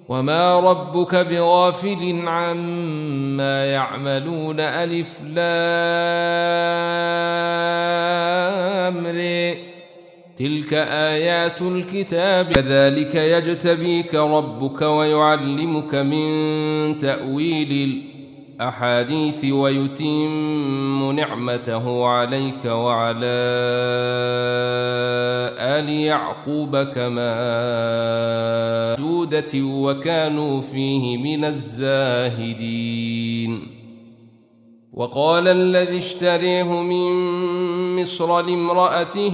وما ربك بغافل عما يعملون ألف لام ر تلك آيات الكتاب كذلك يجتبيك ربك ويعلمك من تأويل الأحاديث ويتم نعمته عليك وعلى آل يعقوب كما دودة وكانوا فيه من الزاهدين. وقال الذي اشتريه من مصر لامرأته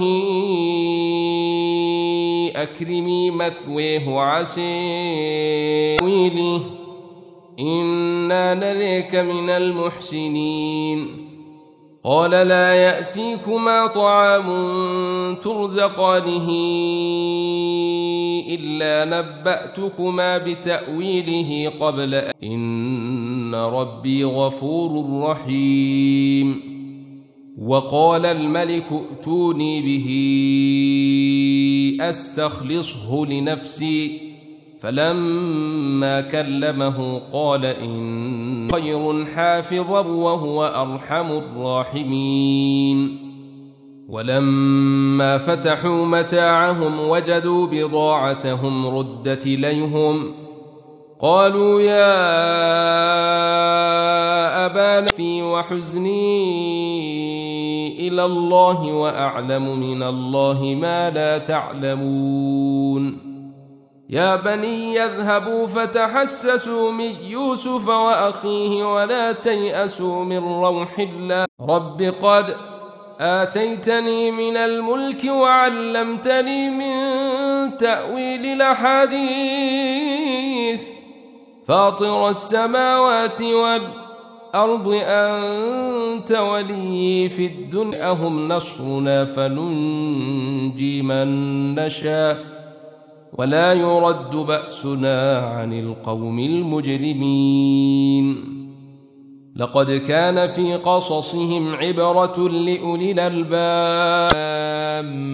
أكرمي مثويه عسى ويلي إنا نريك من المحسنين. قال لا يأتيكما طعام ترزقانه إلا نبأتكما بتأويله قبل إن ربي غفور رحيم. وقال الملك ائتوني به أستخلصه لنفسي فلما كلمه قال إن خير حافظا وهو أرحم الراحمين. ولما فتحوا متاعهم وجدوا بضاعتهم ردت إليهم قالوا يا أبانا في وحزني إلى الله وأعلم من الله ما لا تعلمون. يا بني يذهبوا فتحسسوا من يوسف وأخيه ولا تيأسوا من روح الله رب قد آتيتني من الملك وعلمتني من تأويل الأحاديث فاطر السماوات والأرض أنت ولي في الدنيا هم نصرنا فننجي من نشاء ولا يرد بأسنا عن القوم المجرمين. لقد كان في قصصهم عبرة لأولي الألباب